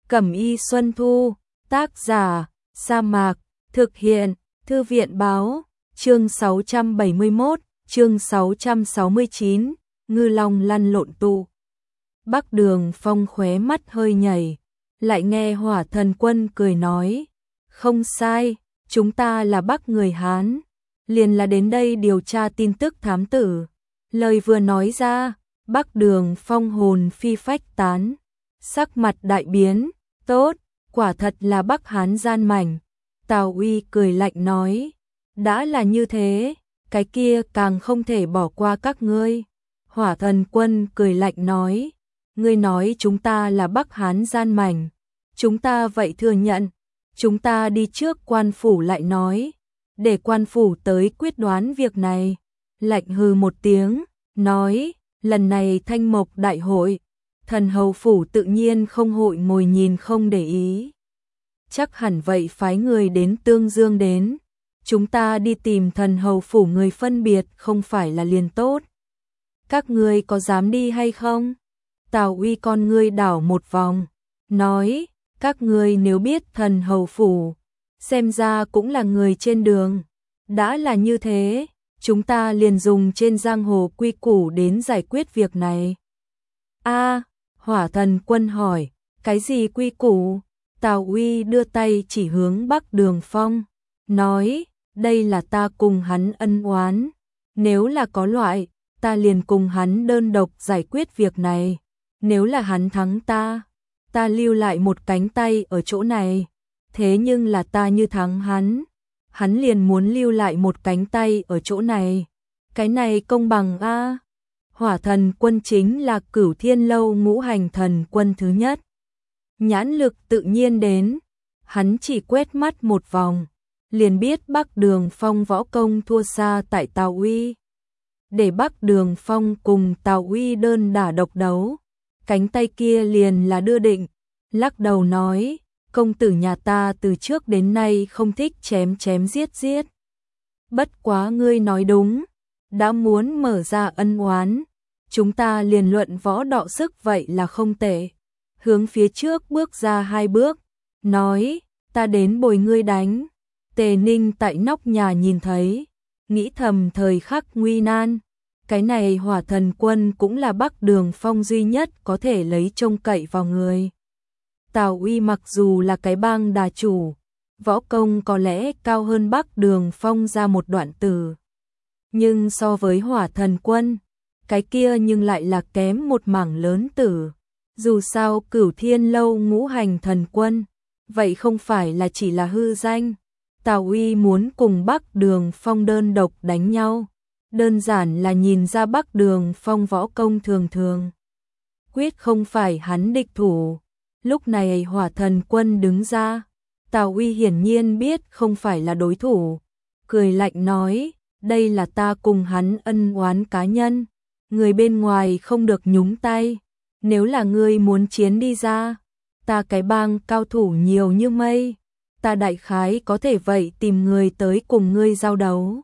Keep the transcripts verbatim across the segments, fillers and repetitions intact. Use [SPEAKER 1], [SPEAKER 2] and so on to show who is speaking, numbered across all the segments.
[SPEAKER 1] Cẩm y Xuân Thu, tác giả, Sa Mạc, thực hiện, Thư viện báo, chương sáu trăm bảy mươi mốt, chương sáu trăm sáu mươi chín, ngư long lăn lộn tụ. Bắc Đường Phong khóe mắt hơi nhảy, lại nghe Hỏa Thần Quân cười nói, không sai, chúng ta là Bắc người Hán, liền là đến đây điều tra tin tức thám tử. Lời vừa nói ra, Bắc Đường Phong hồn phi phách tán, sắc mặt đại biến, tốt, quả thật là Bắc Hán gian mảnh. Tào Uy cười lạnh nói, đã là như thế, cái kia càng không thể bỏ qua các ngươi. Hỏa Thần Quân cười lạnh nói, ngươi nói chúng ta là Bắc Hán gian mảnh, chúng ta vậy thừa nhận, chúng ta đi trước quan phủ lại nói, để quan phủ tới quyết đoán việc này. Lạnh hừ một tiếng, nói, lần này Thanh Mộc đại hội, Thần Hầu phủ tự nhiên không hội ngồi nhìn không để ý. Chắc hẳn vậy phái người đến Tương Dương đến, chúng ta đi tìm Thần Hầu phủ người phân biệt không phải là liền tốt. Các ngươi có dám đi hay không? Tào Uy con ngươi đảo một vòng, nói, các ngươi nếu biết Thần Hầu phủ, xem ra cũng là người trên đường. Đã là như thế, chúng ta liền dùng trên giang hồ quy củ đến giải quyết việc này. A, Hỏa Thần Quân hỏi, cái gì quy củ? Tào Uy đưa tay chỉ hướng Bắc Đường Phong, nói, đây là ta cùng hắn ân oán, nếu là có loại, ta liền cùng hắn đơn độc giải quyết việc này, nếu là hắn thắng ta, ta lưu lại một cánh tay ở chỗ này, thế nhưng là ta như thắng hắn, hắn liền muốn lưu lại một cánh tay ở chỗ này, cái này công bằng a. Hỏa Thần Quân chính là Cửu Thiên Lâu ngũ hành thần quân thứ nhất. Nhãn lực tự nhiên đến, hắn chỉ quét mắt một vòng, liền biết Bắc Đường Phong võ công thua xa tại Tào Uy. Để Bắc Đường Phong cùng Tào Uy đơn đả độc đấu, cánh tay kia liền là đưa định, lắc đầu nói, công tử nhà ta từ trước đến nay không thích chém chém giết giết. Bất quá ngươi nói đúng, đã muốn mở ra ân oán, chúng ta liền luận võ đọ sức vậy là không tệ. Hướng phía trước bước ra hai bước, nói, ta đến bồi ngươi đánh. Tề Ninh tại nóc nhà nhìn thấy, nghĩ thầm thời khắc nguy nan, cái này Hỏa Thần Quân cũng là Bắc Đường Phong duy nhất có thể lấy trông cậy vào người. Tào Uy mặc dù là cái bang đà chủ, võ công có lẽ cao hơn Bắc Đường Phong ra một đoạn từ, nhưng so với Hỏa Thần Quân, cái kia nhưng lại là kém một mảng lớn tử. Dù sao Cửu Thiên Lâu ngũ hành thần quân, vậy không phải là chỉ là hư danh. Tào Uy muốn cùng Bắc Đường Phong đơn độc đánh nhau, đơn giản là nhìn ra Bắc Đường Phong võ công thường thường, quyết không phải hắn địch thủ. Lúc này Hỏa Thần Quân đứng ra, Tào Uy hiển nhiên biết không phải là đối thủ, cười lạnh nói, đây là ta cùng hắn ân oán cá nhân, người bên ngoài không được nhúng tay. Nếu là ngươi muốn chiến đi ra, ta cái bang cao thủ nhiều như mây, ta đại khái có thể vậy tìm người tới cùng ngươi giao đấu.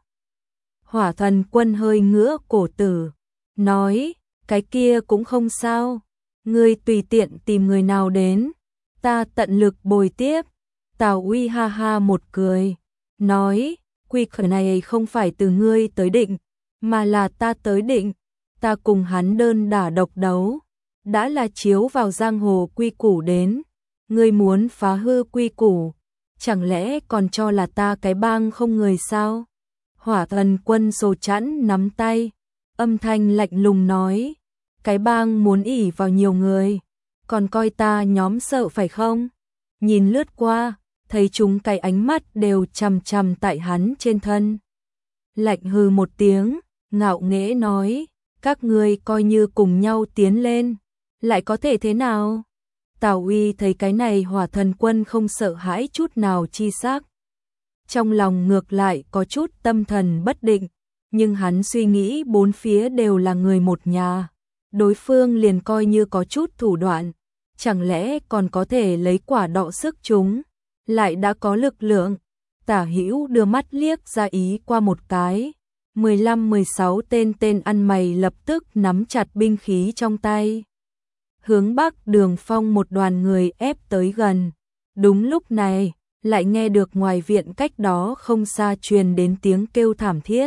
[SPEAKER 1] Hỏa Thần Quân hơi ngửa cổ tử, nói, cái kia cũng không sao, ngươi tùy tiện tìm người nào đến, ta tận lực bồi tiếp. Tào Uy ha ha một cười, nói, quy khởi này không phải từ ngươi tới định, mà là ta tới định, ta cùng hắn đơn đả độc đấu. Đã là chiếu vào giang hồ quy củ đến, ngươi muốn phá hư quy củ, chẳng lẽ còn cho là ta cái bang không người sao? Hỏa Thần Quân sồ chẵn nắm tay, âm thanh lạnh lùng nói, cái bang muốn ỷ vào nhiều người, còn coi ta nhóm sợ phải không? Nhìn lướt qua, thấy chúng cái ánh mắt đều chằm chằm tại hắn trên thân. Lạnh hừ một tiếng, ngạo nghễ nói, các ngươi coi như cùng nhau tiến lên. Lại có thể thế nào? Tào Uy thấy cái này Hỏa Thần Quân không sợ hãi chút nào chi sắc. Trong lòng ngược lại có chút tâm thần bất định, nhưng hắn suy nghĩ bốn phía đều là người một nhà. Đối phương liền coi như có chút thủ đoạn, chẳng lẽ còn có thể lấy quả đọ sức chúng, lại đã có lực lượng. Tả Hữu đưa mắt liếc ra ý qua một cái, mười lăm mười sáu tên tên ăn mày lập tức nắm chặt binh khí trong tay. hướng Bắc Đường Phong một đoàn người ép tới gần. Đúng lúc này, lại nghe được ngoài viện cách đó không xa truyền đến tiếng kêu thảm thiết.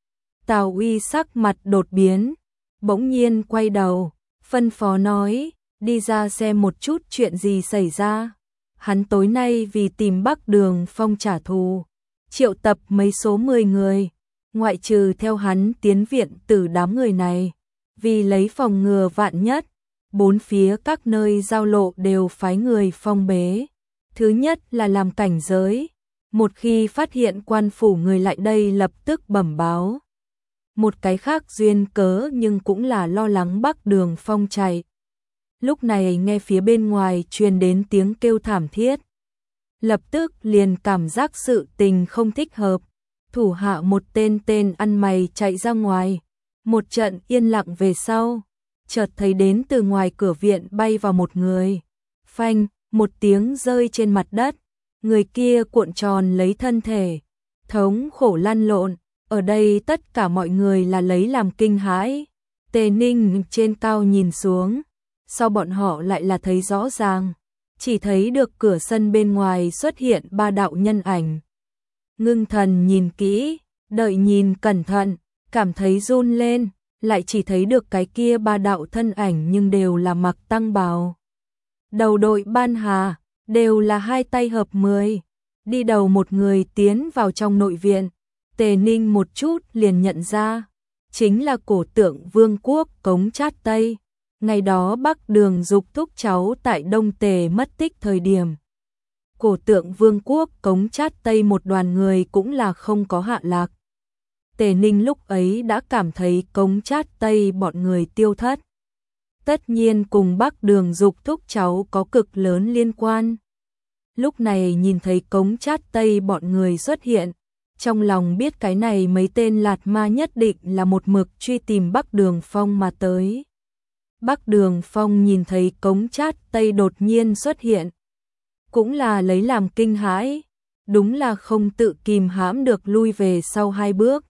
[SPEAKER 1] Tào Uy sắc mặt đột biến, bỗng nhiên quay đầu, phân phó nói, đi ra xem một chút chuyện gì xảy ra. Hắn tối nay vì tìm Bắc Đường Phong trả thù, triệu tập mấy số mười người, ngoại trừ theo hắn tiến viện từ đám người này, vì lấy phòng ngừa vạn nhất, bốn phía các nơi giao lộ đều phái người phong bế. Thứ nhất là làm cảnh giới, một khi phát hiện quan phủ người lại đây lập tức bẩm báo. Một cái khác duyên cớ nhưng cũng là lo lắng Bắc Đường Phong chạy. Lúc này nghe phía bên ngoài truyền đến tiếng kêu thảm thiết. Lập tức liền cảm giác sự tình không thích hợp. Thủ hạ một tên tên ăn mày chạy ra ngoài. Một trận yên lặng về sau. Chợt thấy đến từ ngoài cửa viện bay vào một người. Phanh, một tiếng rơi trên mặt đất. Người kia cuộn tròn lấy thân thể. Thống khổ lăn lộn. Ở đây tất cả mọi người là lấy làm kinh hãi. Tề Ninh trên cao nhìn xuống. Sau bọn họ lại là thấy rõ ràng. Chỉ thấy được cửa sân bên ngoài xuất hiện ba đạo nhân ảnh. Ngưng thần nhìn kỹ, đợi nhìn cẩn thận, cảm thấy run lên, lại chỉ thấy được cái kia ba đạo thân ảnh nhưng đều là mặc tăng bào. Đầu đội ban hà, đều là hai tay hợp mười. Đi đầu một người tiến vào trong nội viện, Tề Ninh một chút liền nhận ra, chính là cổ tượng Vương quốc Cống Chát Tây. Ngày đó Bắc Đường Dục thúc cháu tại Đông Tề mất tích thời điểm. Cổ tượng Vương quốc Cống Chát Tây một đoàn người cũng là không có hạ lạc. Tề Ninh lúc ấy đã cảm thấy Cống Chát Tây bọn người tiêu thất. Tất nhiên cùng Bắc Đường Dục thúc cháu có cực lớn liên quan. Lúc này nhìn thấy Cống Chát Tây bọn người xuất hiện, trong lòng biết cái này mấy tên lạt ma nhất định là một mực truy tìm Bắc Đường Phong mà tới. Bắc Đường Phong nhìn thấy Cống Chát Tây đột nhiên xuất hiện, cũng là lấy làm kinh hãi, đúng là không tự kìm hãm được lui về sau hai bước.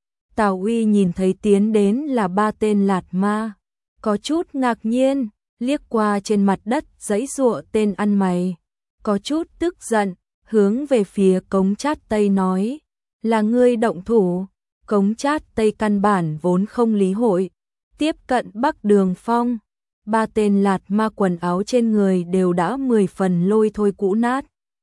[SPEAKER 1] Tào Uy nhìn thấy tiến đến là ba tên lạt ma, có chút ngạc nhiên, liếc qua trên mặt đất giãy giụa tên ăn mày, có chút tức giận, hướng về phía Cống Chát Tây nói, là ngươi động thủ. Cống Chát Tây căn bản vốn không lý hội, tiếp cận Bắc Đường Phong, ba tên lạt ma quần áo trên người đều đã mười phần lôi thôi cũ nát.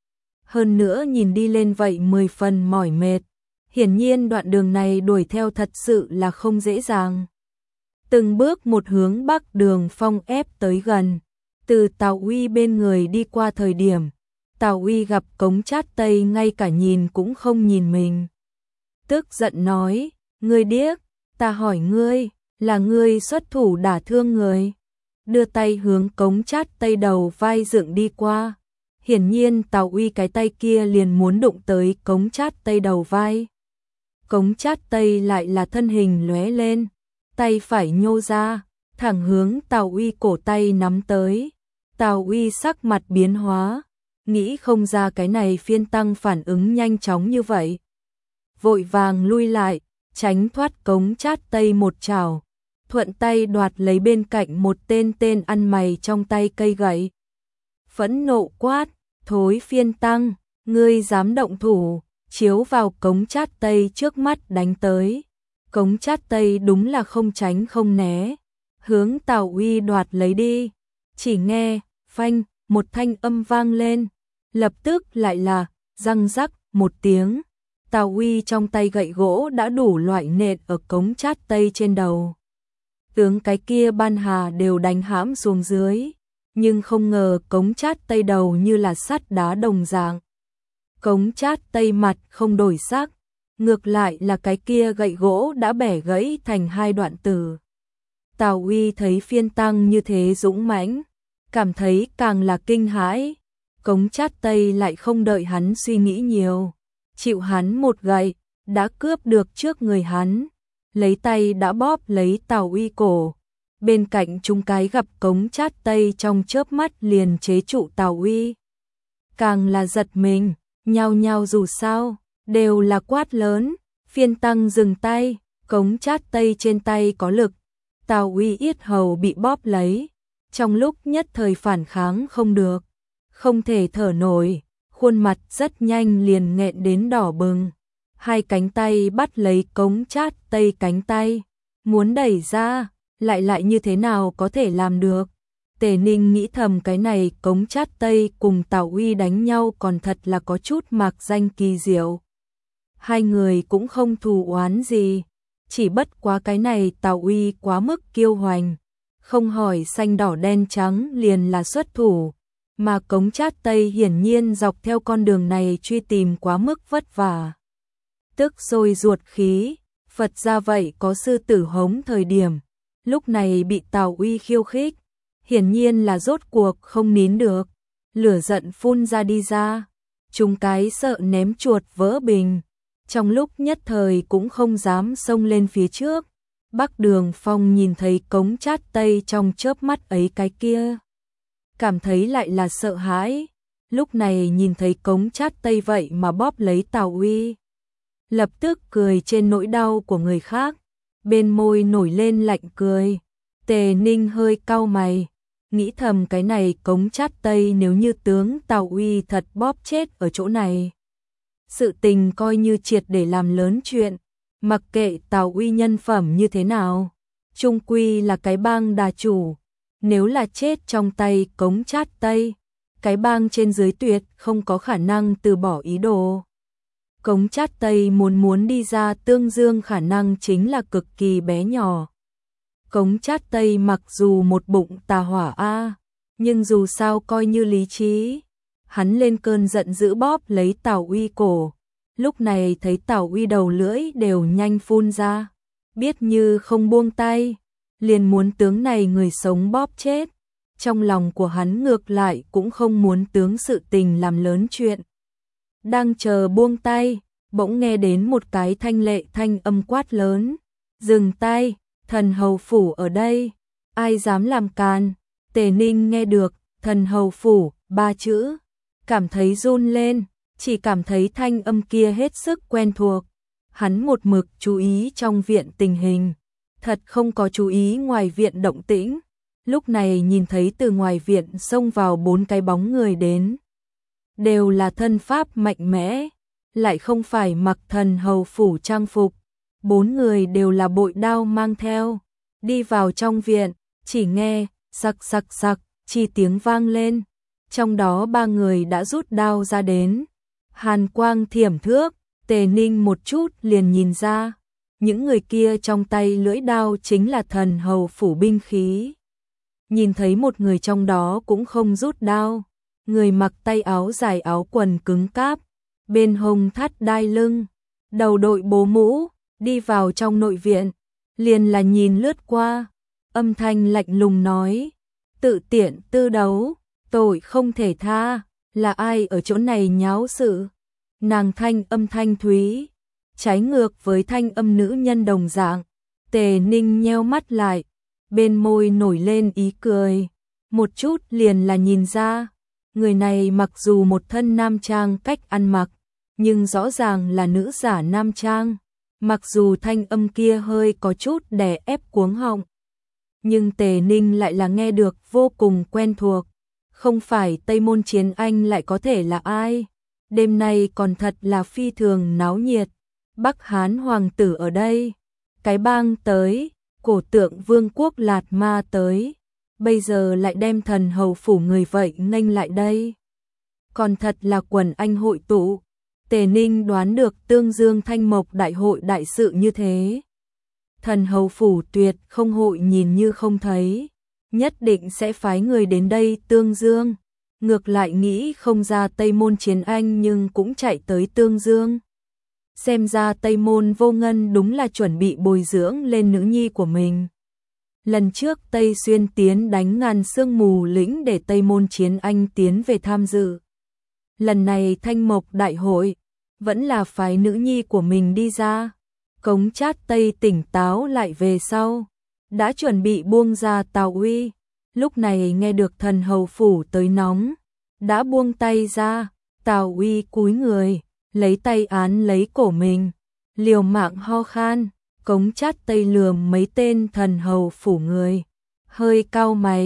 [SPEAKER 1] Hơn nữa nhìn đi lên vậy mười phần mỏi mệt, hiển nhiên đoạn đường này đuổi theo thật sự là không dễ dàng. Từng bước một hướng Bắc Đường Phong ép tới gần, từ Tào Uy bên người đi qua thời điểm, Tào Uy gặp Cống Chát Tây ngay cả nhìn cũng không nhìn mình. Tức giận nói, ngươi điếc, ta hỏi ngươi, là ngươi xuất thủ đả thương người. Đưa tay hướng Cống Chát Tây đầu vai dựng đi qua. Hiển nhiên Tào Uy cái tay kia liền muốn đụng tới Cống Chát Tây đầu vai. Cống Chát Tây lại là thân hình lóe lên, tay phải nhô ra, thẳng hướng Tào Uy cổ tay nắm tới. Tào Uy sắc mặt biến hóa, nghĩ không ra cái này phiên tăng phản ứng nhanh chóng như vậy. Vội vàng lui lại, tránh thoát Cống Chát Tây một chảo, thuận tay đoạt lấy bên cạnh một tên tên ăn mày trong tay cây gậy. Phẫn nộ quát, thối phiên tăng, ngươi dám động thủ, chiếu vào Cống Chát Tây trước mắt đánh tới. Cống Chát Tây đúng là không tránh không né, hướng Tào Uy đoạt lấy đi. Chỉ nghe, phanh, một thanh âm vang lên, lập tức lại là, răng rắc, một tiếng. Tào Uy trong tay gậy gỗ đã đủ loại nện ở Cống Chát Tây trên đầu. Tướng cái kia ban hà đều đánh hãm xuống dưới, nhưng không ngờ Cống Chát Tây đầu như là sắt đá đồng dạng. Cống Chát Tây mặt không đổi sắc, ngược lại là cái kia gậy gỗ đã bẻ gãy thành hai đoạn tử. Tào Uy thấy phiên tăng như thế dũng mãnh, cảm thấy càng là kinh hãi. Cống Chát Tây lại không đợi hắn suy nghĩ nhiều, chịu hắn một gậy, đã cướp được trước người hắn, lấy tay đã bóp lấy Tào Uy cổ. Bên cạnh chúng cái gặp Cống Chát Tây trong chớp mắt liền chế trụ Tào Uy. Càng là giật mình, nhao nhao dù sao, đều là quát lớn, phiên tăng dừng tay, Cống Chát Tây trên tay có lực, Tào Uy yết hầu bị bóp lấy, trong lúc nhất thời phản kháng không được, không thể thở nổi, khuôn mặt rất nhanh liền nghẹn đến đỏ bừng. Hai cánh tay bắt lấy cống chát tây cánh tay, muốn đẩy ra, lại lại như thế nào có thể làm được. Tề Ninh nghĩ thầm cái này cống chát tây cùng Tào Uy đánh nhau còn thật là có chút mạc danh kỳ diệu. Hai người cũng không thù oán gì, chỉ bất quá cái này Tào Uy quá mức kiêu hoành, không hỏi xanh đỏ đen trắng liền là xuất thủ, mà cống chát tây hiển nhiên dọc theo con đường này truy tìm quá mức vất vả. Tức sôi ruột khí, Phật ra vậy có sư tử hống thời điểm, lúc này bị Tào Uy khiêu khích, hiển nhiên là rốt cuộc không nín được, lửa giận phun ra đi ra, chúng cái sợ ném chuột vỡ bình, trong lúc nhất thời cũng không dám xông lên phía trước. Bắc Đường Phong nhìn thấy cống chát tây trong chớp mắt ấy cái kia, cảm thấy lại là sợ hãi, lúc này nhìn thấy cống chát tây vậy mà bóp lấy Tào Uy, lập tức cười trên nỗi đau của người khác, bên môi nổi lên lạnh cười. Tề Ninh hơi cau mày, nghĩ thầm cái này cống chát tây nếu như tướng Tào Uy thật bóp chết ở chỗ này, sự tình coi như triệt để làm lớn chuyện, mặc kệ Tào Uy nhân phẩm như thế nào, chung quy là cái bang đà chủ, nếu là chết trong tay cống chát tây, cái bang trên dưới tuyệt không có khả năng từ bỏ ý đồ. Cống chát tây muốn muốn đi ra Tương Dương khả năng chính là cực kỳ bé nhỏ. Cống chát tây mặc dù một bụng tà hỏa a, nhưng dù sao coi như lý trí. Hắn lên cơn giận dữ bóp lấy Tào Uy cổ, lúc này thấy Tào Uy đầu lưỡi đều nhanh phun ra, biết như không buông tay, liền muốn tướng này người sống bóp chết. Trong lòng của hắn ngược lại cũng không muốn tướng sự tình làm lớn chuyện. Đang chờ buông tay, bỗng nghe đến một cái thanh lệ thanh âm quát lớn, dừng tay, thần hầu phủ ở đây, ai dám làm càn. Tề Ninh nghe được thần hầu phủ ba chữ, cảm thấy run lên, chỉ cảm thấy thanh âm kia hết sức quen thuộc. Hắn một mực chú ý trong viện tình hình, thật không có chú ý ngoài viện động tĩnh. Lúc này nhìn thấy từ ngoài viện xông vào bốn cái bóng người đến, đều là thân pháp mạnh mẽ, lại không phải mặc thần hầu phủ trang phục, bốn người đều là bội đao mang theo, đi vào trong viện, chỉ nghe sặc sặc sặc chi tiếng vang lên, trong đó ba người đã rút đao ra đến, hàn quang thiểm thước. Tề Ninh một chút liền nhìn ra, những người kia trong tay lưỡi đao chính là thần hầu phủ binh khí. Nhìn thấy một người trong đó cũng không rút đao, người mặc tay áo dài áo quần cứng cáp, bên hông thắt đai lưng, đầu đội bố mũ, đi vào trong nội viện, liền là nhìn lướt qua, âm thanh lạnh lùng nói, tự tiện tư đấu, tội không thể tha, là ai ở chỗ này nháo sự. Nàng thanh âm thanh thúy, trái ngược với thanh âm nữ nhân đồng dạng. Tề Ninh nheo mắt lại, bên môi nổi lên ý cười, một chút liền là nhìn ra, người này mặc dù một thân nam trang cách ăn mặc, nhưng rõ ràng là nữ giả nam trang, mặc dù thanh âm kia hơi có chút đè ép cuống họng, nhưng Tề Ninh lại là nghe được vô cùng quen thuộc, không phải Tây Môn Chiến Anh lại có thể là ai. Đêm nay còn thật là phi thường náo nhiệt, Bắc Hán hoàng tử ở đây, cái bang tới, cổ tượng vương quốc Lạt Ma tới, bây giờ lại đem thần hầu phủ người vậy nghênh lại đây. Còn thật là quần anh hội tụ, Tề Ninh đoán được Tương Dương Thanh Mộc đại hội đại sự như thế. Thần hầu phủ tuyệt không hội nhìn như không thấy, nhất định sẽ phái người đến đây Tương Dương. Ngược lại nghĩ không ra Tây Môn Chiến Anh nhưng cũng chạy tới Tương Dương. Xem ra Tây Môn Vô Ngân đúng là chuẩn bị bồi dưỡng lên nữ nhi của mình. Lần trước Tây Xuyên tiến đánh ngàn sương mù lĩnh để Tây Môn Chiến Anh tiến về tham dự. Lần này Thanh Mộc đại hội, vẫn là phái nữ nhi của mình đi ra. Cống Chát Tây tỉnh táo lại về sau, đã chuẩn bị buông ra Tào Uy. Lúc này nghe được thần hầu phủ tới nóng, đã buông tay ra, Tào Uy cúi người, lấy tay án lấy cổ mình, liều mạng ho khan. Cống Chát Tây lườm mấy tên thần hầu phủ người, hơi cau mày,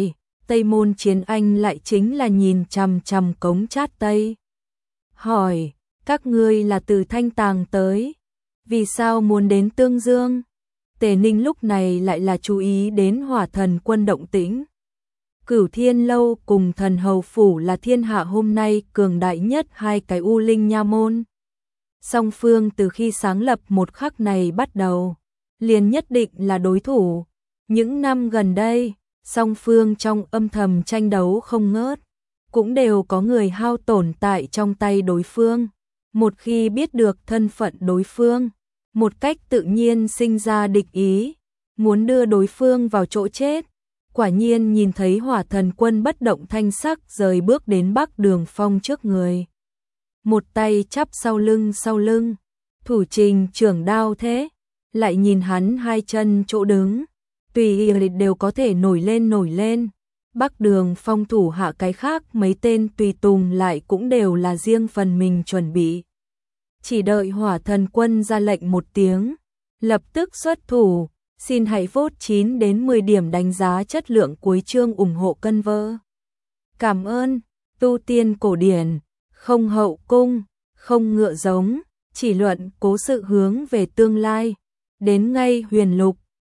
[SPEAKER 1] Tây Môn Chiến Anh lại chính là nhìn chằm chằm Cống Chát Tây. Hỏi, các ngươi là từ Thanh Tàng tới, vì sao muốn đến Tương Dương? Tề Ninh lúc này lại là chú ý đến Hỏa Thần Quân động tĩnh. Cửu Thiên Lâu cùng Thần Hầu Phủ là thiên hạ hôm nay cường đại nhất hai cái U Linh Nha môn. Song phương từ khi sáng lập một khắc này bắt đầu, liền nhất định là đối thủ. Những năm gần đây, song phương trong âm thầm tranh đấu không ngớt, cũng đều có người hao tổn tại trong tay đối phương. Một khi biết được thân phận đối phương, một cách tự nhiên sinh ra địch ý, muốn đưa đối phương vào chỗ chết. Quả nhiên nhìn thấy Hỏa Thần Quân bất động thanh sắc rời bước đến Bắc Đường Phong trước người. Một tay chắp sau lưng sau lưng, thủ trình trưởng đao thế, lại nhìn hắn hai chân chỗ đứng, tùy ý đều có thể nổi lên nổi lên. Bắc Đường Phong thủ hạ cái khác mấy tên tùy tùng lại cũng đều là riêng phần mình chuẩn bị. Chỉ đợi Hỏa Thần Quân ra lệnh một tiếng, lập tức xuất thủ. Xin hãy vote chín đến mười điểm đánh giá chất lượng cuối chương ủng hộ cân vơ. Cảm ơn. Tu tiên cổ điển, không hậu cung, không ngựa giống, chỉ luận cố sự hướng về tương lai. Đến ngay huyền lục,